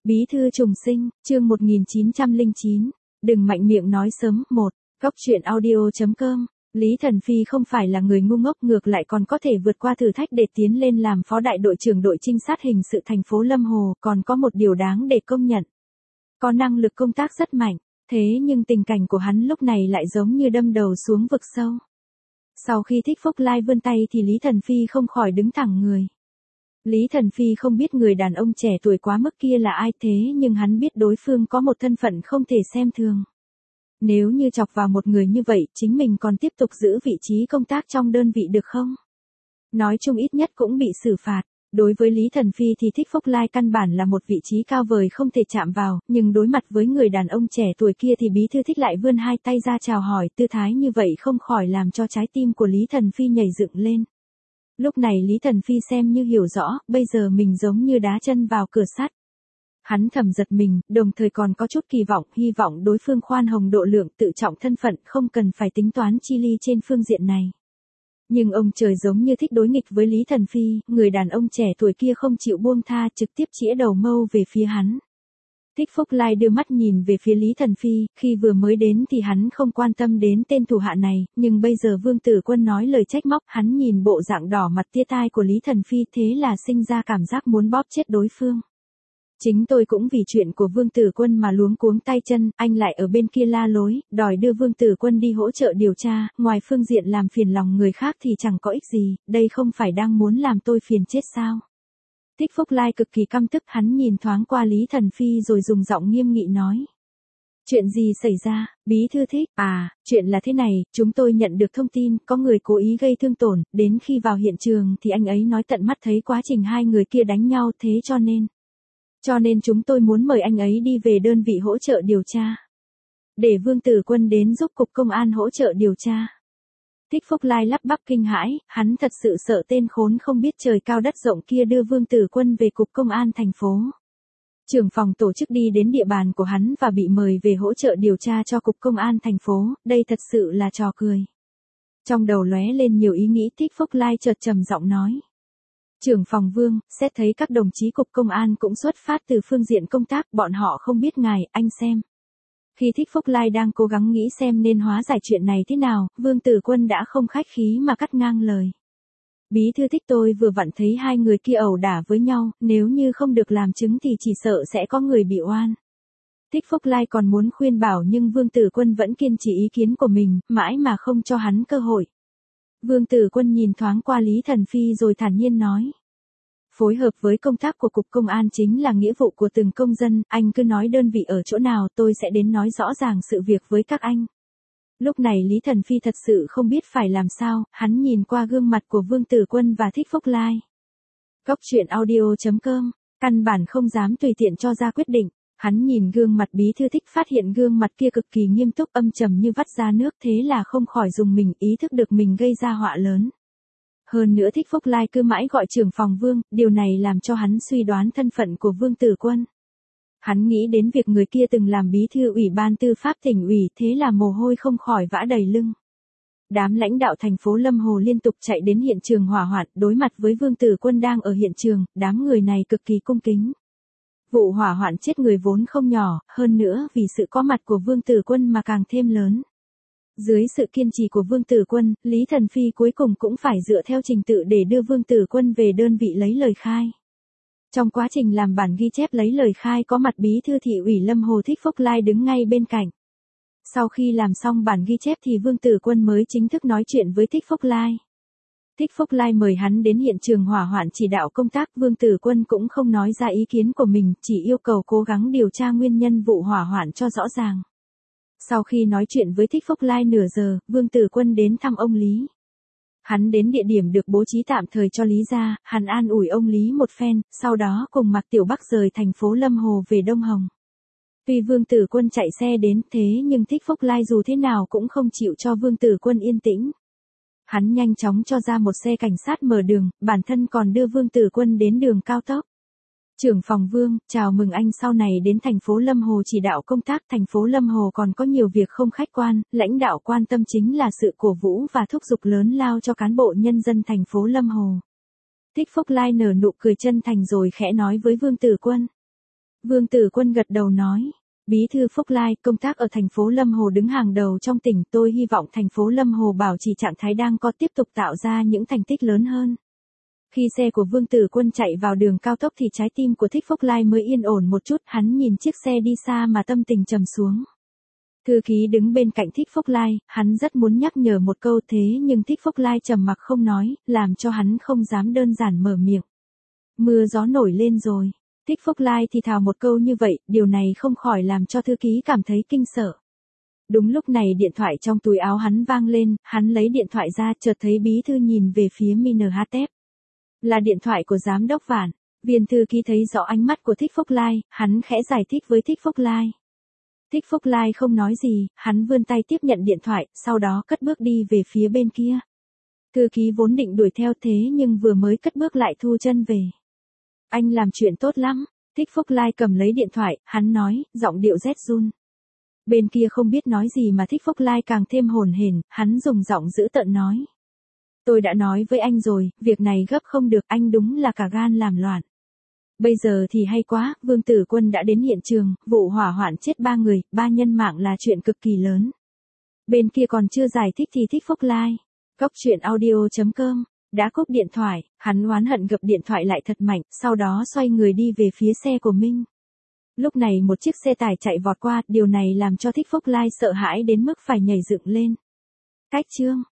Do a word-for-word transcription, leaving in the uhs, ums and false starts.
Bí thư trùng sinh, chương một nghìn chín trăm lẻ chín. Đừng mạnh miệng nói sớm. một. Góc truyện audio.com. Lý Thần Phi không phải là người ngu ngốc, ngược lại còn có thể vượt qua thử thách để tiến lên làm phó đại đội trưởng đội trinh sát hình sự thành phố Lâm Hồ, còn có một điều đáng để công nhận. Có năng lực công tác rất mạnh, thế nhưng tình cảnh của hắn lúc này lại giống như đâm đầu xuống vực sâu. Sau khi Thích Phúc Lai vươn tay thì Lý Thần Phi không khỏi đứng thẳng người. Lý Thần Phi không biết người đàn ông trẻ tuổi quá mức kia là ai, thế nhưng hắn biết đối phương có một thân phận không thể xem thường. Nếu như chọc vào một người như vậy, chính mình còn tiếp tục giữ vị trí công tác trong đơn vị được không? Nói chung ít nhất cũng bị xử phạt. Đối với Lý Thần Phi thì Thích Phúc Lai căn bản là một vị trí cao vời không thể chạm vào, nhưng đối mặt với người đàn ông trẻ tuổi kia thì Bí Thư Thích lại vươn hai tay ra chào hỏi, tư thái như vậy không khỏi làm cho trái tim của Lý Thần Phi nhảy dựng lên. Lúc này Lý Thần Phi xem như hiểu rõ, bây giờ mình giống như đá chân vào cửa sắt. Hắn thầm giật mình, đồng thời còn có chút kỳ vọng, hy vọng đối phương khoan hồng độ lượng, tự trọng thân phận, không cần phải tính toán chi ly trên phương diện này. Nhưng ông trời giống như thích đối nghịch với Lý Thần Phi, người đàn ông trẻ tuổi kia không chịu buông tha, trực tiếp chĩa đầu mâu về phía hắn. Thích Phúc Lai đưa mắt nhìn về phía Lý Thần Phi, khi vừa mới đến thì hắn không quan tâm đến tên thủ hạ này, nhưng bây giờ Vương Tử Quân nói lời trách móc, hắn nhìn bộ dạng đỏ mặt tia tai của Lý Thần Phi, thế là sinh ra cảm giác muốn bóp chết đối phương. Chính tôi cũng vì chuyện của Vương Tử Quân mà luống cuống tay chân, anh lại ở bên kia la lối, đòi đưa Vương Tử Quân đi hỗ trợ điều tra, ngoài phương diện làm phiền lòng người khác thì chẳng có ích gì, đây không phải đang muốn làm tôi phiền chết sao? Thích Phúc Lai cực kỳ căm tức, hắn nhìn thoáng qua Lý Thần Phi rồi dùng giọng nghiêm nghị nói. Chuyện gì xảy ra, Bí Thư Thích? À, chuyện là thế này, chúng tôi nhận được thông tin, có người cố ý gây thương tổn, đến khi vào hiện trường thì anh ấy nói tận mắt thấy quá trình hai người kia đánh nhau, thế cho nên. Cho nên chúng tôi muốn mời anh ấy đi về đơn vị hỗ trợ điều tra. Để Vương Tử Quân đến giúp cục công an hỗ trợ điều tra. Thích Phúc Lai lắp bắp kinh hãi, hắn thật sự sợ tên khốn không biết trời cao đất rộng kia đưa Vương Tử Quân về cục công an thành phố. Trưởng phòng tổ chức đi đến địa bàn của hắn và bị mời về hỗ trợ điều tra cho cục công an thành phố, đây thật sự là trò cười. Trong đầu lóe lên nhiều ý nghĩ, Thích Phúc Lai chợt trầm giọng nói. Trưởng phòng Vương, xét thấy các đồng chí cục công an cũng xuất phát từ phương diện công tác, bọn họ không biết ngài, anh xem. Khi Thích Phúc Lai đang cố gắng nghĩ xem nên hóa giải chuyện này thế nào, Vương Tử Quân đã không khách khí mà cắt ngang lời. Bí thư Thích, tôi vừa vặn thấy hai người kia ẩu đả với nhau, nếu như không được làm chứng thì chỉ sợ sẽ có người bị oan. Thích Phúc Lai còn muốn khuyên bảo nhưng Vương Tử Quân vẫn kiên trì ý kiến của mình, mãi mà không cho hắn cơ hội. Vương Tử Quân nhìn thoáng qua Lý Thần Phi rồi thản nhiên nói. Phối hợp với công tác của cục công an chính là nghĩa vụ của từng công dân, anh cứ nói đơn vị ở chỗ nào tôi sẽ đến nói rõ ràng sự việc với các anh. Lúc này Lý Thần Phi thật sự không biết phải làm sao, hắn nhìn qua gương mặt của Vương Tử Quân và Thích Phúc Lai. Góc truyện audio.com, căn bản không dám tùy tiện cho ra quyết định, hắn nhìn gương mặt Bí Thư Thích phát hiện gương mặt kia cực kỳ nghiêm túc âm trầm như vắt ra nước, thế là không khỏi dùng mình, ý thức được mình gây ra họa lớn. Hơn nữa Thích Phúc Lai cứ mãi gọi trưởng phòng Vương, điều này làm cho hắn suy đoán thân phận của Vương Tử Quân. Hắn nghĩ đến việc người kia từng làm bí thư ủy ban tư pháp tỉnh ủy, thế là mồ hôi không khỏi vã đầy lưng. Đám lãnh đạo thành phố Lâm Hồ liên tục chạy đến hiện trường hỏa hoạn, đối mặt với Vương Tử Quân đang ở hiện trường, đám người này cực kỳ cung kính. Vụ hỏa hoạn chết người vốn không nhỏ, hơn nữa vì sự có mặt của Vương Tử Quân mà càng thêm lớn. Dưới sự kiên trì của Vương Tử Quân, Lý Thần Phi cuối cùng cũng phải dựa theo trình tự để đưa Vương Tử Quân về đơn vị lấy lời khai. Trong quá trình làm bản ghi chép lấy lời khai có mặt Bí thư thị ủy Lâm Hồ Thích Phúc Lai đứng ngay bên cạnh. Sau khi làm xong bản ghi chép thì Vương Tử Quân mới chính thức nói chuyện với Thích Phúc Lai. Thích Phúc Lai mời hắn đến hiện trường hỏa hoạn chỉ đạo công tác, Vương Tử Quân cũng không nói ra ý kiến của mình, chỉ yêu cầu cố gắng điều tra nguyên nhân vụ hỏa hoạn cho rõ ràng. Sau khi nói chuyện với Thích Phúc Lai nửa giờ, Vương Tử Quân đến thăm ông Lý. Hắn đến địa điểm được bố trí tạm thời cho Lý gia, hắn an ủi ông Lý một phen, sau đó cùng Mạc Tiểu Bắc rời thành phố Lâm Hồ về Đông Hồng. Tuy Vương Tử Quân chạy xe đến thế nhưng Thích Phúc Lai dù thế nào cũng không chịu cho Vương Tử Quân yên tĩnh. Hắn nhanh chóng cho ra một xe cảnh sát mở đường, bản thân còn đưa Vương Tử Quân đến đường cao tốc. Trưởng phòng Vương, chào mừng anh sau này đến thành phố Lâm Hồ chỉ đạo công tác. Thành phố Lâm Hồ còn có nhiều việc không khách quan, lãnh đạo quan tâm chính là sự cổ vũ và thúc giục lớn lao cho cán bộ nhân dân thành phố Lâm Hồ. Thích Phúc Lai nở nụ cười chân thành rồi khẽ nói với Vương Tử Quân. Vương Tử Quân gật đầu nói. Bí thư Phúc Lai, công tác ở thành phố Lâm Hồ đứng hàng đầu trong tỉnh, tôi hy vọng thành phố Lâm Hồ bảo trì trạng thái đang có tiếp tục tạo ra những thành tích lớn hơn. Khi xe của Vương Tử Quân chạy vào đường cao tốc thì trái tim của Thích Phúc Lai mới yên ổn một chút, hắn nhìn chiếc xe đi xa mà tâm tình trầm xuống. Thư ký đứng bên cạnh Thích Phúc Lai, hắn rất muốn nhắc nhở một câu thế nhưng Thích Phúc Lai trầm mặc không nói, làm cho hắn không dám đơn giản mở miệng. Mưa gió nổi lên rồi. Thích Phúc Lai thì thào một câu như vậy, điều này không khỏi làm cho thư ký cảm thấy kinh sợ. Đúng lúc này điện thoại trong túi áo hắn vang lên, hắn lấy điện thoại ra chợt thấy bí thư nhìn về phía em en hát ép. Là điện thoại của giám đốc Vạn. Viên thư ký thấy rõ ánh mắt của Thích Phúc Lai, hắn khẽ giải thích với Thích Phúc Lai. Thích Phúc Lai không nói gì, hắn vươn tay tiếp nhận điện thoại, sau đó cất bước đi về phía bên kia. Thư ký vốn định đuổi theo thế nhưng vừa mới cất bước lại thu chân về. Anh làm chuyện tốt lắm. Thích Phúc Lai cầm lấy điện thoại, hắn nói, giọng điệu rét run. Bên kia không biết nói gì mà Thích Phúc Lai càng thêm hồn hển, hắn dùng giọng dữ tợn nói. Tôi đã nói với anh rồi, việc này gấp không được, anh đúng là cả gan làm loạn. Bây giờ thì hay quá, Vương Tử Quân đã đến hiện trường, vụ hỏa hoạn chết ba người, ba nhân mạng là chuyện cực kỳ lớn. Bên kia còn chưa giải thích thì Thích Phúc Lai. Góc truyện audio chấm com đã cúp điện thoại, hắn oán hận gập điện thoại lại thật mạnh, sau đó xoay người đi về phía xe của Minh. Lúc này một chiếc xe tải chạy vọt qua, điều này làm cho Thích Phúc Lai sợ hãi đến mức phải nhảy dựng lên. Cách chương